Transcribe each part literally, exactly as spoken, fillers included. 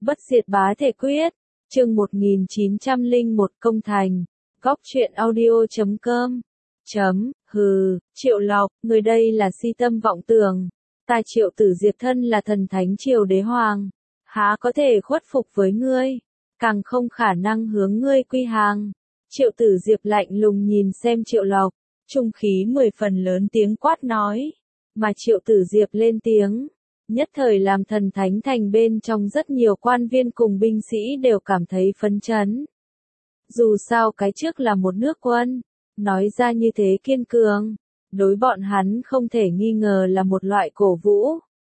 Bất diệt bá thể quyết, chương một nghìn chín trăm lẻ một công thành, góc truyện audio chấm com. Chấm, hừ, Triệu Lộc, người đây là si tâm vọng tưởng. Ta Triệu Tử Diệp thân là thần thánh triều đế hoàng, há có thể khuất phục với ngươi, càng không khả năng hướng ngươi quy hàng. Triệu Tử Diệp lạnh lùng nhìn xem Triệu Lộc, trung khí mười phần lớn tiếng quát nói, mà Triệu Tử Diệp lên tiếng, nhất thời làm thần thánh thành bên trong rất nhiều quan viên cùng binh sĩ đều cảm thấy phấn chấn. Dù sao cái trước là một nước quân, nói ra như thế kiên cường, đối bọn hắn không thể nghi ngờ là một loại cổ vũ.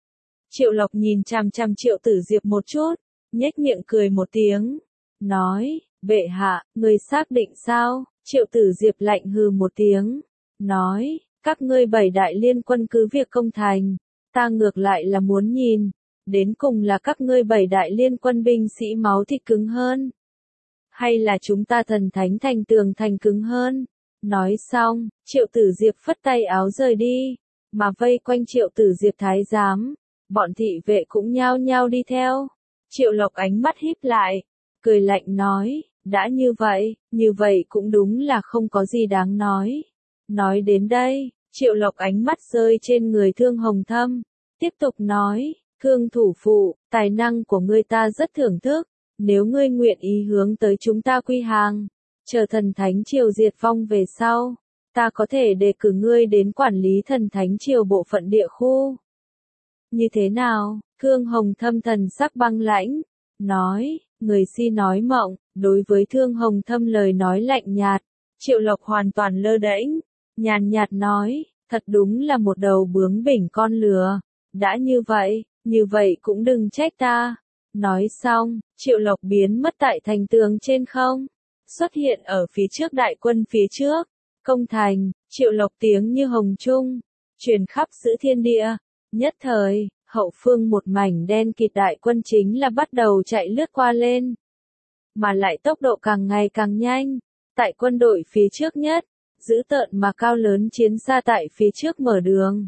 Triệu Lộc nhìn chằm chằm Triệu Tử Diệp một chút, nhếch miệng cười một tiếng, nói, bệ hạ, người xác định sao? Triệu Tử Diệp lạnh hừ một tiếng, nói, các ngươi bảy đại liên quân cứ việc công thành, ta ngược lại là muốn nhìn, đến cùng là các ngươi bảy đại liên quân binh sĩ máu thịt cứng hơn, hay là chúng ta thần thánh thành tường thành cứng hơn. Nói xong, Triệu Tử Diệp phất tay áo rời đi, mà vây quanh Triệu Tử Diệp thái giám, bọn thị vệ cũng nhao nhao đi theo. Triệu Lộc ánh mắt híp lại, cười lạnh nói, đã như vậy, như vậy cũng đúng là không có gì đáng nói. Nói đến đây, Triệu Lộc ánh mắt rơi trên người Thương Hồng Thâm, tiếp tục nói, Thương thủ phụ, tài năng của ngươi ta rất thưởng thức, nếu ngươi nguyện ý hướng tới chúng ta quy hàng, chờ thần thánh triều diệt vong về sau, ta có thể đề cử ngươi đến quản lý thần thánh triều bộ phận địa khu. Như thế nào? Thương Hồng Thâm thần sắc băng lãnh, nói, người si nói mộng. Đối với Thương Hồng Thâm lời nói lạnh nhạt, Triệu Lộc hoàn toàn lơ đễnh, nhàn nhạt nói, thật đúng là một đầu bướng bỉnh con lừa, đã như vậy, như vậy cũng đừng trách ta. Nói xong, Triệu Lộc biến mất tại thành tường trên không, xuất hiện ở phía trước đại quân phía trước, công thành. Triệu Lộc tiếng như hồng trung, truyền khắp giữa thiên địa, nhất thời, hậu phương một mảnh đen kịt đại quân chính là bắt đầu chạy lướt qua lên, mà lại tốc độ càng ngày càng nhanh. Tại quân đội phía trước nhất, dữ tợn mà cao lớn chiến xa tại phía trước mở đường.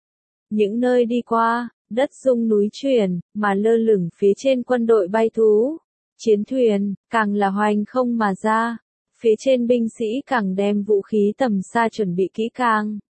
Những nơi đi qua, đất rung núi chuyển, mà lơ lửng phía trên quân đội bay thú, chiến thuyền, càng là hoành không mà ra. Phía trên binh sĩ càng đem vũ khí tầm xa chuẩn bị kỹ càng,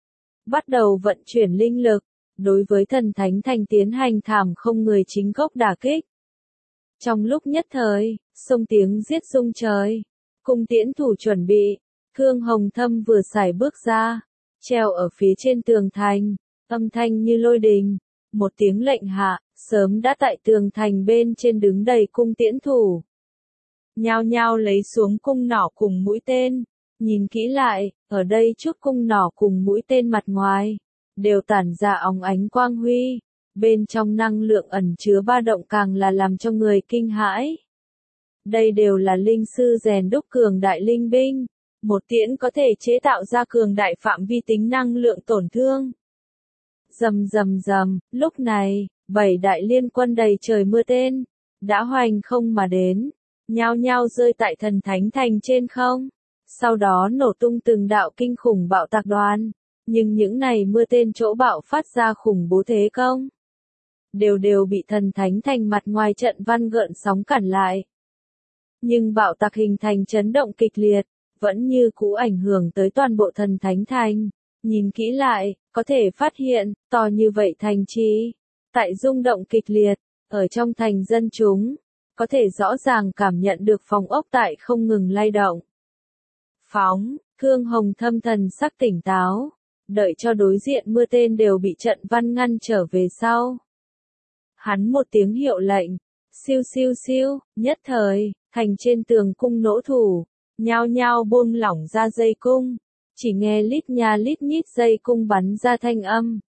bắt đầu vận chuyển linh lực, đối với thần thánh thành tiến hành thảm không người chính gốc đả kích. Trong lúc nhất thời, sông tiếng giết rung trời, cung tiễn thủ chuẩn bị, Thương Hồng Thâm vừa sải bước ra, treo ở phía trên tường thành, âm thanh như lôi đình, một tiếng lệnh hạ, sớm đã tại tường thành bên trên đứng đầy cung tiễn thủ. Nhao nhao lấy xuống cung nỏ cùng mũi tên, nhìn kỹ lại, ở đây chút cung nỏ cùng mũi tên mặt ngoài, đều tản ra óng ánh quang huy, bên trong năng lượng ẩn chứa ba động càng là làm cho người kinh hãi. Đây đều là linh sư rèn đúc cường đại linh binh, một tiễn có thể chế tạo ra cường đại phạm vi tính năng lượng tổn thương. Rầm rầm rầm, lúc này, bảy đại liên quân đầy trời mưa tên, đã hoành không mà đến, nhao nhao rơi tại thần thánh thành trên không, sau đó nổ tung từng đạo kinh khủng bạo tạc đoàn, nhưng những này mưa tên chỗ bạo phát ra khủng bố thế công, đều đều bị thần thánh thành mặt ngoài trận văn gợn sóng cản lại. Nhưng bạo tạc hình thành chấn động kịch liệt, vẫn như cũ ảnh hưởng tới toàn bộ thần thánh thành. Nhìn kỹ lại, có thể phát hiện, to như vậy thành trì, tại rung động kịch liệt, ở trong thành dân chúng, có thể rõ ràng cảm nhận được phòng ốc tại không ngừng lay động. Phóng, Thương Hồng Thâm thần sắc tỉnh táo, đợi cho đối diện mưa tên đều bị trận văn ngăn trở về sau. Hắn một tiếng hiệu lệnh, siêu siêu siêu, nhất thời, thành trên tường cung nỗ thủ, nhao nhao buông lỏng ra dây cung, chỉ nghe lít nha lít nhít dây cung bắn ra thanh âm.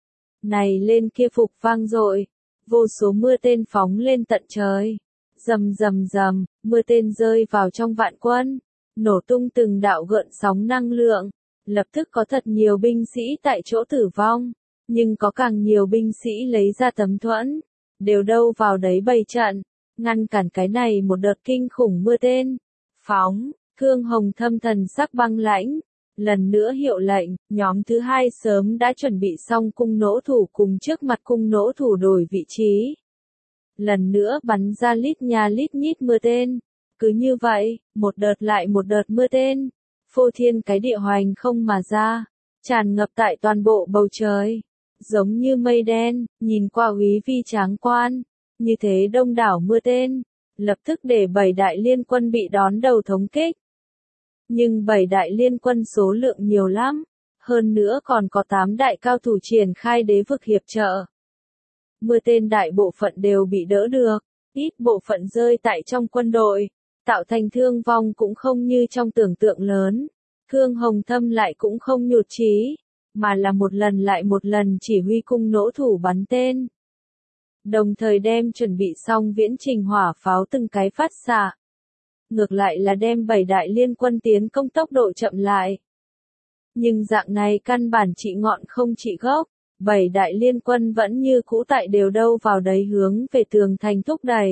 Này lên kia phục vang dội, vô số mưa tên phóng lên tận trời, rầm rầm rầm, mưa tên rơi vào trong vạn quân, nổ tung từng đạo gợn sóng năng lượng, lập tức có thật nhiều binh sĩ tại chỗ tử vong, nhưng có càng nhiều binh sĩ lấy ra tấm thuẫn, đều đâu vào đấy bày trận, ngăn cản cái này một đợt kinh khủng mưa tên. Phóng, Thương Hồng Thâm thần sắc băng lãnh, lần nữa hiệu lệnh, nhóm thứ hai sớm đã chuẩn bị xong cung nỗ thủ cùng trước mặt cung nỗ thủ đổi vị trí. lần nữa bắn ra lít nha lít nhít mưa tên. Cứ như vậy, một đợt lại một đợt mưa tên, phô thiên cái địa hoành không mà ra, tràn ngập tại toàn bộ bầu trời, giống như mây đen, nhìn qua úy vi tráng quan, như thế đông đảo mưa tên, lập tức để bảy đại liên quân bị đón đầu thống kích. Nhưng bảy đại liên quân số lượng nhiều lắm, hơn nữa còn có tám đại cao thủ triển khai đế vực hiệp trợ. Mưa tên đại bộ phận đều bị đỡ được, ít bộ phận rơi tại trong quân đội, tạo thành thương vong cũng không như trong tưởng tượng lớn. Thương Hồng Thâm lại cũng không nhụt chí, mà là một lần lại một lần chỉ huy cung nỗ thủ bắn tên. Đồng thời đem chuẩn bị xong viễn trình hỏa pháo từng cái phát xạ. Ngược lại là đem bảy đại liên quân tiến công tốc độ chậm lại. Nhưng dạng này căn bản trị ngọn không trị gốc, bảy đại liên quân vẫn như cũ tại đều đâu vào đấy hướng về tường thành thúc đẩy.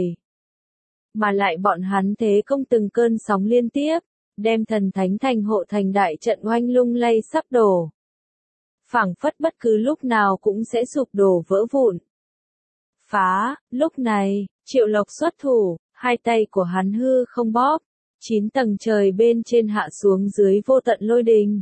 Mà lại bọn hắn thế công từng cơn sóng liên tiếp, đem thần thánh thành hộ thành đại trận oanh lung lay sắp đổ. Phảng phất bất cứ lúc nào cũng sẽ sụp đổ vỡ vụn. Phá, lúc này, Triệu Lộc xuất thủ, hai tay của hắn hư không bóp, chín tầng trời bên trên hạ xuống dưới vô tận lôi đình.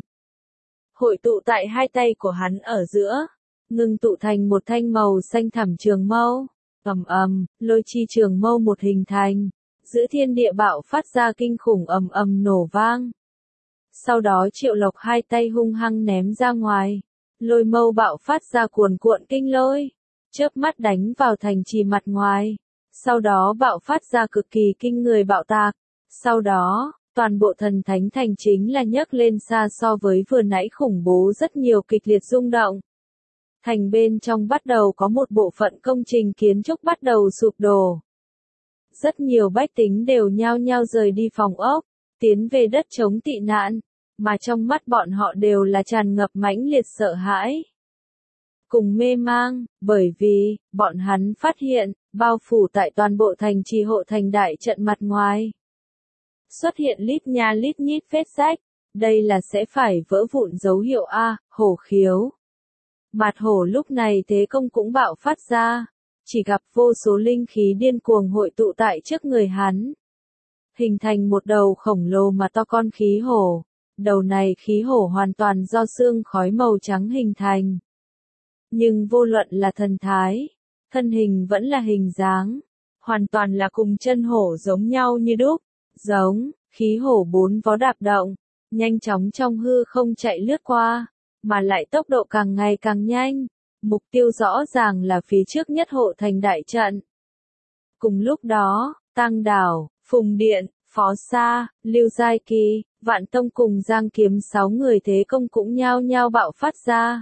Hội tụ tại hai tay của hắn ở giữa, ngưng tụ thành một thanh màu xanh thẳm trường mâu, ầm ầm, lôi chi trường mâu một hình thành, giữa thiên địa bạo phát ra kinh khủng ầm ầm nổ vang. Sau đó Triệu Lộc hai tay hung hăng ném ra ngoài, lôi mâu bạo phát ra cuồn cuộn kinh lôi, chớp mắt đánh vào thành trì mặt ngoài, sau đó bạo phát ra cực kỳ kinh người bạo tạc, sau đó, toàn bộ thần thánh thành chính là nhấc lên xa so với vừa nãy khủng bố rất nhiều kịch liệt rung động. Thành bên trong bắt đầu có một bộ phận công trình kiến trúc bắt đầu sụp đổ. Rất nhiều bách tính đều nhao nhao rời đi phòng ốc, tiến về đất chống tị nạn, mà trong mắt bọn họ đều là tràn ngập mãnh liệt sợ hãi. Cùng mê mang, bởi vì, bọn hắn phát hiện, bao phủ tại toàn bộ thành trì hộ thành đại trận mặt ngoài. Xuất hiện lít nha lít nhít vết rách, đây là sẽ phải vỡ vụn dấu hiệu A, hổ khiếu. Mạt hổ lúc này thế công cũng bạo phát ra, chỉ gặp vô số linh khí điên cuồng hội tụ tại trước người hắn. Hình thành một đầu khổng lồ mà to con khí hổ, đầu này khí hổ hoàn toàn do xương khói màu trắng hình thành. Nhưng vô luận là thần thái, thân hình vẫn là hình dáng, hoàn toàn là cùng chân hổ giống nhau như đúc, giống, khí hổ bốn vó đạp động, nhanh chóng trong hư không chạy lướt qua, mà lại tốc độ càng ngày càng nhanh, mục tiêu rõ ràng là phía trước nhất hộ thành đại trận. Cùng lúc đó, Tăng Đảo, Phùng Điện, Phó Sa, Lưu Giai Kỳ, Vạn Tông cùng Giang Kiếm sáu người thế công cũng nhao nhao bạo phát ra.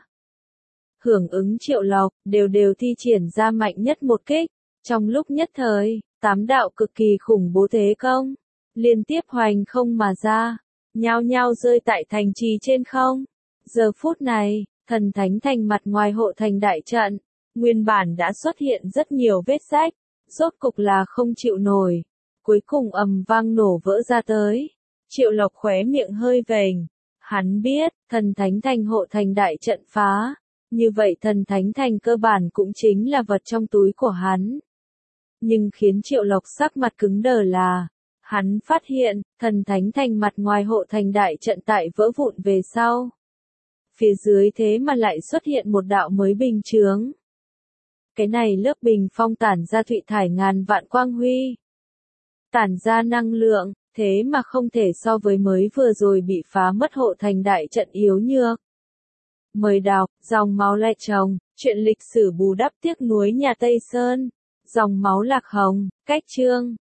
Hưởng ứng Triệu Lộc, đều đều thi triển ra mạnh nhất một kích, trong lúc nhất thời, tám đạo cực kỳ khủng bố thế công, liên tiếp hoành không mà ra, nhao nhao rơi tại thành trì trên không. Giờ phút này, thần thánh thành mặt ngoài hộ thành đại trận, nguyên bản đã xuất hiện rất nhiều vết rách, rốt cục là không chịu nổi, cuối cùng ầm vang nổ vỡ ra tới. Triệu Lộc khóe miệng hơi vểnh, hắn biết, thần thánh thành hộ thành đại trận phá, như vậy thần thánh thành cơ bản cũng chính là vật trong túi của hắn. Nhưng khiến Triệu Lộc sắc mặt cứng đờ là, hắn phát hiện, thần thánh thành mặt ngoài hộ thành đại trận tại vỡ vụn về sau. Phía dưới thế mà lại xuất hiện một đạo mới bình chướng. Cái này lớp bình phong tản ra thụy thải ngàn vạn quang huy. Tản ra năng lượng, thế mà không thể so với mới vừa rồi bị phá mất hộ thành đại trận yếu nhược. Mời đọc, dòng máu lại chồng, chuyện lịch sử bù đắp tiếc nuối nhà Tây Sơn, dòng máu lạc hồng, cách chương.